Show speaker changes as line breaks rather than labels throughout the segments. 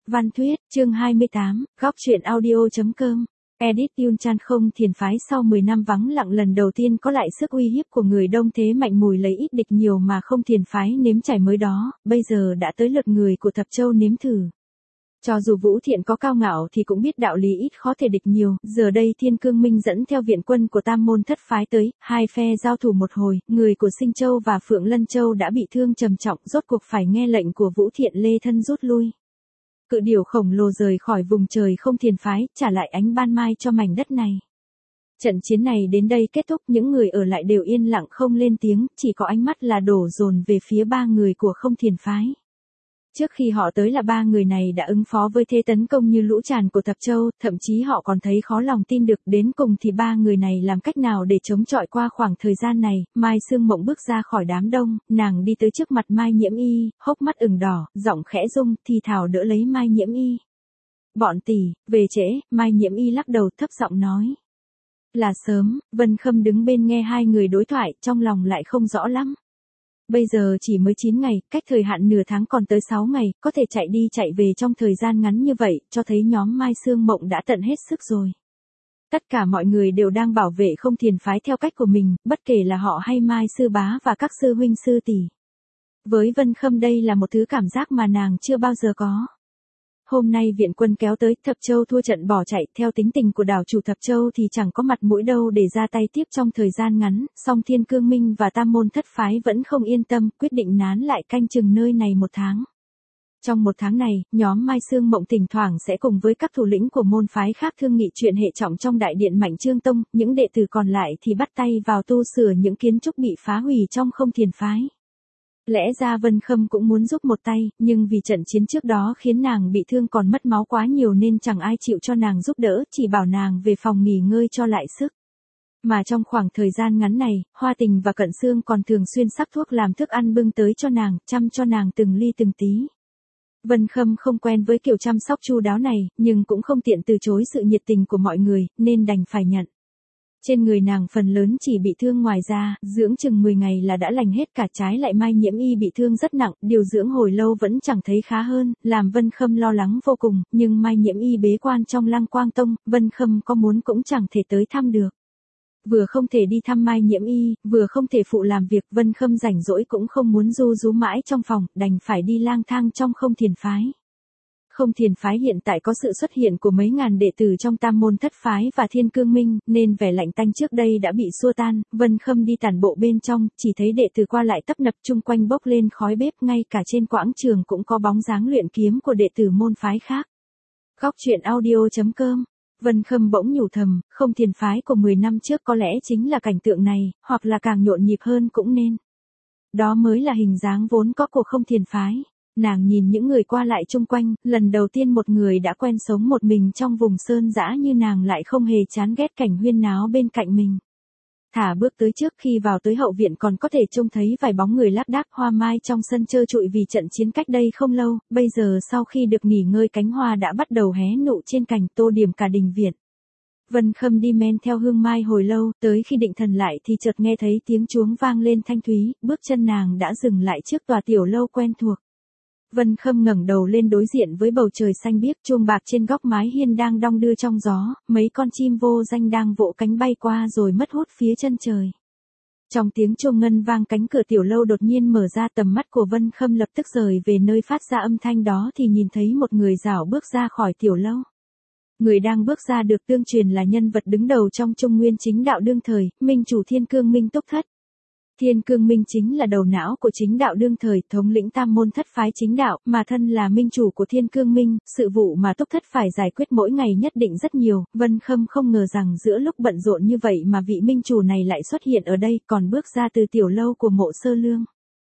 Văn Thuyết, chương 28, góc truyện audio.com. Edit Yun-chan không thiền phái sau 10 năm vắng lặng lần đầu tiên có lại sức uy hiếp của người đông thế mạnh mùi lấy ít địch nhiều mà không thiền phái nếm trải mới đó, bây giờ đã tới lượt người của Thập Châu nếm thử. Cho dù Vũ Thiện có cao ngạo thì cũng biết đạo lý ít khó thể địch nhiều, giờ đây Thiên Cương Minh dẫn theo viện quân của Tam Môn Thất Phái tới, hai phe giao thủ một hồi, người của Sinh Châu và Phượng Lân Châu đã bị thương trầm trọng, rốt cuộc phải nghe lệnh của Vũ Thiện lê thân rút lui. Cự điểu khổng lồ rời khỏi vùng trời không thiền phái, trả lại ánh ban mai cho mảnh đất này. Trận chiến này đến đây kết thúc, những người ở lại đều yên lặng không lên tiếng, chỉ có ánh mắt là đổ dồn về phía ba người của không thiền phái. Trước khi họ tới là ba người này đã ứng phó với thế tấn công như lũ tràn của Thập Châu, thậm chí họ còn thấy khó lòng tin được, đến cùng thì ba người này làm cách nào để chống chọi qua khoảng thời gian này. Mai Sương Mộng bước ra khỏi đám đông, nàng đi tới trước mặt Mai Nhiễm Y, hốc mắt ửng đỏ, giọng khẽ rung, thì thào đỡ lấy Mai Nhiễm Y. Bọn tỷ, về trễ. Mai Nhiễm Y lắc đầu thấp giọng nói. Là sớm. Vân Khâm đứng bên nghe hai người đối thoại, trong lòng lại không rõ lắm. Bây giờ chỉ mới 9 ngày, cách thời hạn nửa tháng còn tới 6 ngày, có thể chạy đi chạy về trong thời gian ngắn như vậy, cho thấy nhóm Mai Sương Mộng đã tận hết sức rồi. Tất cả mọi người đều đang bảo vệ không thiền phái theo cách của mình, bất kể là họ hay Mai Sư Bá và các sư huynh sư tỷ. Với Vân Khâm đây là một thứ cảm giác mà nàng chưa bao giờ có. Hôm nay viện quân kéo tới, Thập Châu thua trận bỏ chạy, theo tính tình của đảo chủ Thập Châu thì chẳng có mặt mũi đâu để ra tay tiếp trong thời gian ngắn, song Thiên Cương Minh và Tam Môn Thất Phái vẫn không yên tâm, quyết định nán lại canh chừng nơi này một tháng. Trong một tháng này, nhóm Mai Sương Mộng thỉnh thoảng sẽ cùng với các thủ lĩnh của môn phái khác thương nghị chuyện hệ trọng trong đại điện Mạnh Trương Tông, những đệ tử còn lại thì bắt tay vào tu sửa những kiến trúc bị phá hủy trong không thiền phái. Lẽ ra Vân Khâm cũng muốn giúp một tay, nhưng vì trận chiến trước đó khiến nàng bị thương còn mất máu quá nhiều nên chẳng ai chịu cho nàng giúp đỡ, chỉ bảo nàng về phòng nghỉ ngơi cho lại sức. Mà trong khoảng thời gian ngắn này, Hoa Tình và Cận Xương còn thường xuyên sắc thuốc làm thức ăn bưng tới cho nàng, chăm cho nàng từng ly từng tí. Vân Khâm không quen với kiểu chăm sóc chu đáo này, nhưng cũng không tiện từ chối sự nhiệt tình của mọi người, nên đành phải nhận. Trên người nàng phần lớn chỉ bị thương ngoài da, dưỡng chừng 10 ngày là đã lành hết cả, trái lại Mai Nhiễm Y bị thương rất nặng, điều dưỡng hồi lâu vẫn chẳng thấy khá hơn, làm Vân Khâm lo lắng vô cùng, nhưng Mai Nhiễm Y bế quan trong Lăng Quang Tông, Vân Khâm có muốn cũng chẳng thể tới thăm được. Vừa không thể đi thăm Mai Nhiễm Y, vừa không thể phụ làm việc, Vân Khâm rảnh rỗi cũng không muốn ru rú mãi trong phòng, đành phải đi lang thang trong không thiền phái. Không thiền phái hiện tại có sự xuất hiện của mấy ngàn đệ tử trong Tam Môn Thất Phái và Thiên Cương Minh, nên vẻ lạnh tanh trước đây đã bị xua tan. Vân Khâm đi tản bộ bên trong, chỉ thấy đệ tử qua lại tấp nập, chung quanh bốc lên khói bếp, ngay cả trên quảng trường cũng có bóng dáng luyện kiếm của đệ tử môn phái khác. Góc truyện audio.com. Vân Khâm bỗng nhủ thầm, không thiền phái của 10 năm trước có lẽ chính là cảnh tượng này, hoặc là càng nhộn nhịp hơn cũng nên. Đó mới là hình dáng vốn có của không thiền phái. Nàng nhìn những người qua lại chung quanh, lần đầu tiên một người đã quen sống một mình trong vùng sơn dã như nàng lại không hề chán ghét cảnh huyên náo bên cạnh mình. Thả bước tới trước, khi vào tới hậu viện còn có thể trông thấy vài bóng người lác đác, hoa mai trong sân trơ trụi vì trận chiến cách đây không lâu, bây giờ sau khi được nghỉ ngơi cánh hoa đã bắt đầu hé nụ trên cành, tô điểm cả đình viện. Vân Khâm đi men theo hương mai hồi lâu, tới khi định thần lại thì chợt nghe thấy tiếng chuông vang lên thanh thúy, bước chân nàng đã dừng lại trước tòa tiểu lâu quen thuộc. Vân Khâm ngẩng đầu lên đối diện với bầu trời xanh biếc, chuông bạc trên góc mái hiên đang đong đưa trong gió, mấy con chim vô danh đang vỗ cánh bay qua rồi mất hút phía chân trời. Trong tiếng chuông ngân vang, cánh cửa tiểu lâu đột nhiên mở ra, tầm mắt của Vân Khâm lập tức rời về nơi phát ra âm thanh đó thì nhìn thấy một người rảo bước ra khỏi tiểu lâu. Người đang bước ra được tương truyền là nhân vật đứng đầu trong Trung Nguyên chính đạo đương thời, minh chủ Thiên Cương Minh Túc Thất. Thiên Cương Minh chính là đầu não của chính đạo đương thời, thống lĩnh Tam Môn Thất Phái chính đạo, mà thân là minh chủ của Thiên Cương Minh, sự vụ mà Túc Thất phải giải quyết mỗi ngày nhất định rất nhiều. Vân Khâm không ngờ rằng giữa lúc bận rộn như vậy mà vị minh chủ này lại xuất hiện ở đây, còn bước ra từ tiểu lâu của Mộ Sơ Lương.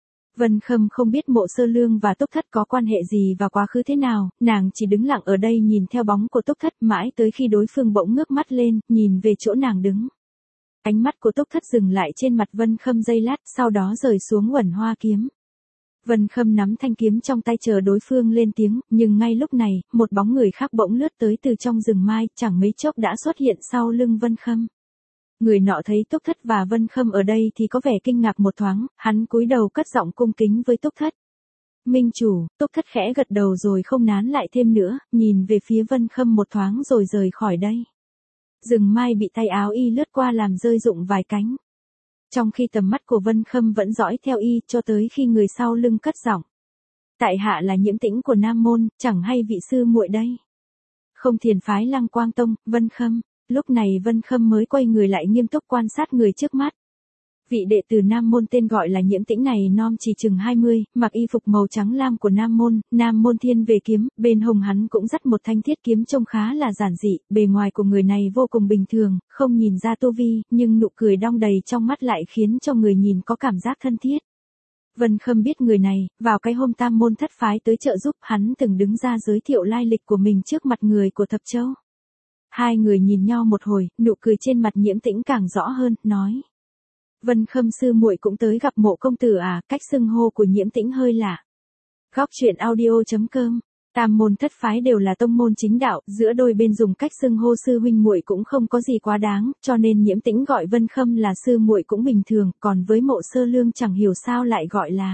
Vân Khâm không biết Mộ Sơ Lương và Túc Thất có quan hệ gì và quá khứ thế nào, nàng chỉ đứng lặng ở đây nhìn theo bóng của Túc Thất mãi tới khi đối phương bỗng ngước mắt lên, nhìn về chỗ nàng đứng. Ánh mắt của Túc Thất dừng lại trên mặt Vân Khâm giây lát, sau đó rời xuống Uẩn Hoa kiếm. Vân Khâm nắm thanh kiếm trong tay chờ đối phương lên tiếng, nhưng ngay lúc này, một bóng người khác bỗng lướt tới từ trong rừng mai, chẳng mấy chốc đã xuất hiện sau lưng Vân Khâm. Người nọ thấy Túc Thất và Vân Khâm ở đây thì có vẻ kinh ngạc một thoáng, hắn cúi đầu cất giọng cung kính với Túc Thất. Minh chủ, Túc Thất khẽ gật đầu rồi không nán lại thêm nữa, nhìn về phía Vân Khâm một thoáng rồi rời khỏi đây. Rừng mai bị tay áo y lướt qua làm rơi rụng vài cánh. Trong khi tầm mắt của Vân Khâm vẫn dõi theo y cho tới khi người sau lưng cất giọng. Tại hạ là Nhiễm Tĩnh của Nam Môn, chẳng hay vị sư muội đây. Không thiền phái Lăng Quang Tông, Vân Khâm. Lúc này Vân Khâm mới quay người lại nghiêm túc quan sát người trước mắt. Vị đệ tử Nam Môn tên gọi là Nhiễm Tĩnh này non chỉ chừng 20, mặc y phục màu trắng lam của Nam Môn thiên về kiếm, bên hông hắn cũng dắt một thanh thiết kiếm trông khá là giản dị, bề ngoài của người này vô cùng bình thường, không nhìn ra tu vi, nhưng nụ cười đong đầy trong mắt lại khiến cho người nhìn có cảm giác thân thiết. Vân Khâm biết người này, vào cái hôm Tam Môn thất phái tới trợ giúp hắn từng đứng ra giới thiệu lai lịch của mình trước mặt người của Thập Châu. Hai người nhìn nhau một hồi, nụ cười trên mặt Nhiễm Tĩnh càng rõ hơn, nói. Vân Khâm sư muội cũng tới gặp Mộ công tử à, cách xưng hô của Nhiễm Tĩnh hơi lạ. Góc truyện audio.com. Tam môn thất phái đều là tông môn chính đạo, giữa đôi bên dùng cách xưng hô sư huynh muội cũng không có gì quá đáng, cho nên Nhiễm Tĩnh gọi Vân Khâm là sư muội cũng bình thường, còn với Mộ Sơ Lương chẳng hiểu sao lại gọi là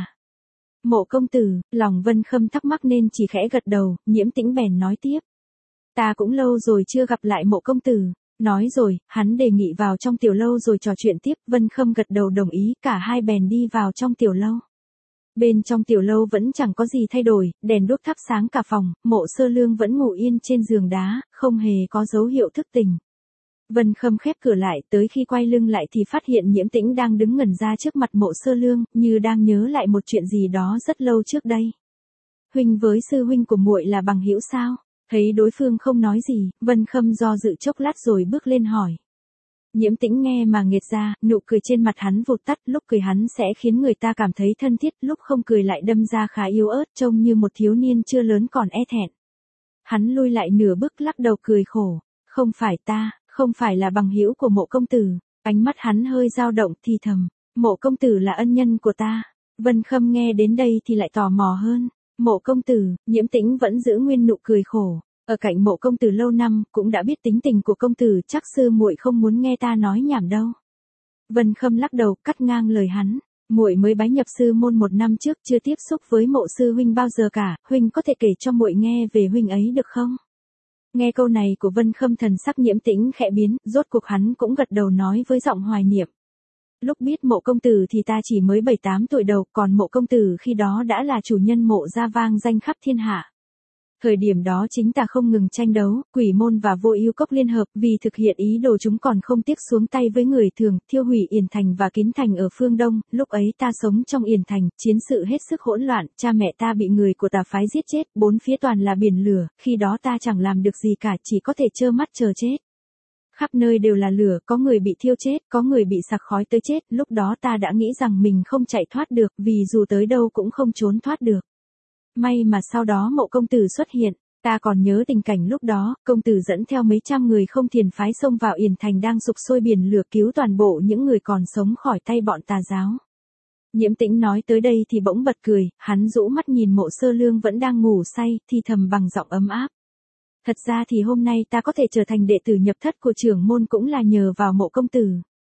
Mộ công tử. Lòng Vân Khâm thắc mắc nên chỉ khẽ gật đầu, Nhiễm Tĩnh bèn nói tiếp. Ta cũng lâu rồi chưa gặp lại Mộ công tử. Nói rồi, hắn đề nghị vào trong tiểu lâu rồi trò chuyện tiếp, Vân Khâm gật đầu đồng ý, cả hai bèn đi vào trong tiểu lâu. Bên trong tiểu lâu vẫn chẳng có gì thay đổi, đèn đuốc thắp sáng cả phòng, Mộ Sơ Lương vẫn ngủ yên trên giường đá, không hề có dấu hiệu thức tỉnh. Vân Khâm khép cửa lại, tới khi quay lưng lại thì phát hiện Nhiễm Tĩnh đang đứng ngẩn ra trước mặt Mộ Sơ Lương, như đang nhớ lại một chuyện gì đó rất lâu trước đây. Huynh với sư huynh của muội là bằng hữu sao? Thấy đối phương không nói gì, Vân Khâm do dự chốc lát rồi bước lên hỏi. Nhiễm Tĩnh nghe mà nghệt ra, nụ cười trên mặt hắn vụt tắt, lúc cười hắn sẽ khiến người ta cảm thấy thân thiết, lúc không cười lại đâm ra khá yếu ớt, trông như một thiếu niên chưa lớn còn e thẹn. Hắn lui lại nửa bước lắc đầu cười khổ, không phải ta, không phải là bằng hữu của Mộ công tử. Ánh mắt hắn hơi dao động thì thầm, Mộ công tử là ân nhân của ta. Vân Khâm nghe đến đây thì lại tò mò hơn. Mộ công tử. Nhiễm Tĩnh vẫn giữ nguyên nụ cười khổ. Ở cạnh Mộ công tử lâu năm, cũng đã biết tính tình của công tử, chắc sư muội không muốn nghe ta nói nhảm đâu. Vân Khâm lắc đầu, cắt ngang lời hắn. Muội mới bái nhập sư môn 1 năm trước, chưa tiếp xúc với Mộ sư huynh bao giờ cả, huynh có thể kể cho muội nghe về huynh ấy được không? Nghe câu này của Vân Khâm, thần sắc Nhiễm Tĩnh khẽ biến, rốt cuộc hắn cũng gật đầu nói với giọng hoài niệm. Lúc biết Mộ công tử thì ta chỉ mới 7-8 tuổi đầu, còn Mộ công tử khi đó đã là chủ nhân Mộ gia vang danh khắp thiên hạ. Thời điểm đó chính ta không ngừng tranh đấu, Quỷ môn và Vô Ưu Cốc liên hợp, vì thực hiện ý đồ chúng còn không tiếc xuống tay với người thường, thiêu hủy Yển Thành và Kiến Thành ở phương Đông. Lúc ấy ta sống trong Yển Thành, chiến sự hết sức hỗn loạn, cha mẹ ta bị người của tà phái giết chết, bốn phía toàn là biển lửa, khi đó ta chẳng làm được gì cả, chỉ có thể trơ mắt chờ chết. Khắp nơi đều là lửa, có người bị thiêu chết, có người bị sặc khói tới chết, lúc đó ta đã nghĩ rằng mình không chạy thoát được, vì dù tới đâu cũng không trốn thoát được. May mà sau đó Mộ công tử xuất hiện, ta còn nhớ tình cảnh lúc đó, công tử dẫn theo mấy trăm người không thiền phái xông vào Yển Thành đang sục sôi biển lửa, cứu toàn bộ những người còn sống khỏi tay bọn tà giáo. Nhiễm Tĩnh nói tới đây thì bỗng bật cười, hắn rũ mắt nhìn Mộ Sơ Lương vẫn đang ngủ say, thì thầm bằng giọng ấm áp. Thật ra thì hôm nay ta có thể trở thành đệ tử nhập thất của trưởng môn cũng là nhờ vào Mộ công tử.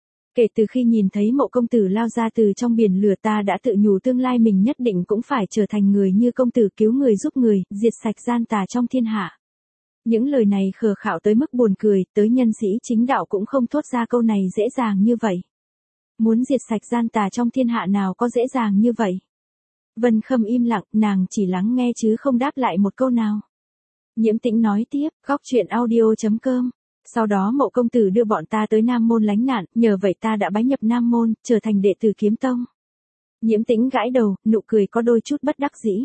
Kể từ khi nhìn thấy Mộ công tử lao ra từ trong biển lửa, ta đã tự nhủ tương lai mình nhất định cũng phải trở thành người như công tử, cứu người giúp người, diệt sạch gian tà trong thiên hạ. Những lời này khờ khạo tới mức buồn cười, tới nhân sĩ chính đạo cũng không thốt ra câu này dễ dàng như vậy. Muốn diệt sạch gian tà trong thiên hạ nào có dễ dàng như vậy. Vân Khâm im lặng, nàng chỉ lắng nghe chứ không đáp lại một câu nào. Nhiễm Tĩnh nói tiếp, góc truyện audio.com. Sau đó Mộ công tử đưa bọn ta tới Nam Môn lánh nạn, nhờ vậy ta đã bái nhập Nam Môn, trở thành đệ tử Kiếm Tông. Nhiễm Tĩnh gãi đầu, nụ cười có đôi chút bất đắc dĩ.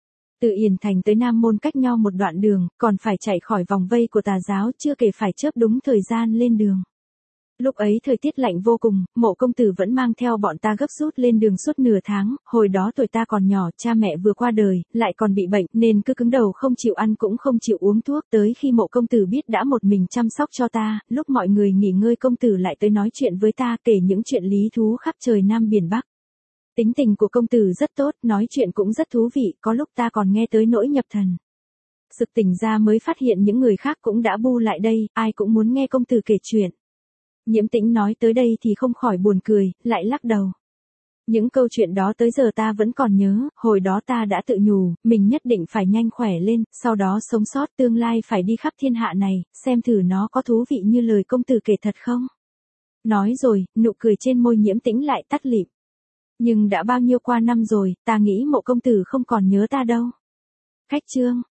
Từ Yển Thành tới Nam Môn cách nhau một đoạn đường, còn phải chạy khỏi vòng vây của tà giáo, chưa kể phải chớp đúng thời gian lên đường. Lúc ấy thời tiết lạnh vô cùng, Mộ công tử vẫn mang theo bọn ta gấp rút lên đường suốt nửa tháng, hồi đó tuổi ta còn nhỏ, cha mẹ vừa qua đời, lại còn bị bệnh, nên cứ cứng đầu không chịu ăn cũng không chịu uống thuốc, tới khi Mộ công tử biết đã một mình chăm sóc cho ta, lúc mọi người nghỉ ngơi công tử lại tới nói chuyện với ta, kể những chuyện lý thú khắp trời Nam biển Bắc. Tính tình của công tử rất tốt, nói chuyện cũng rất thú vị, có lúc ta còn nghe tới nỗi nhập thần. Sực tỉnh ra mới phát hiện những người khác cũng đã bu lại đây, ai cũng muốn nghe công tử kể chuyện. Nhiễm Tĩnh nói tới đây thì không khỏi buồn cười, lại lắc đầu. Những câu chuyện đó tới giờ ta vẫn còn nhớ, hồi đó ta đã tự nhủ, mình nhất định phải nhanh khỏe lên, sau đó sống sót tương lai phải đi khắp thiên hạ này, xem thử nó có thú vị như lời công tử kể thật không. Nói rồi, nụ cười trên môi Nhiễm Tĩnh lại tắt lịm. Nhưng đã bao nhiêu qua năm rồi, ta nghĩ Mộ công tử không còn nhớ ta đâu. Khách Trương.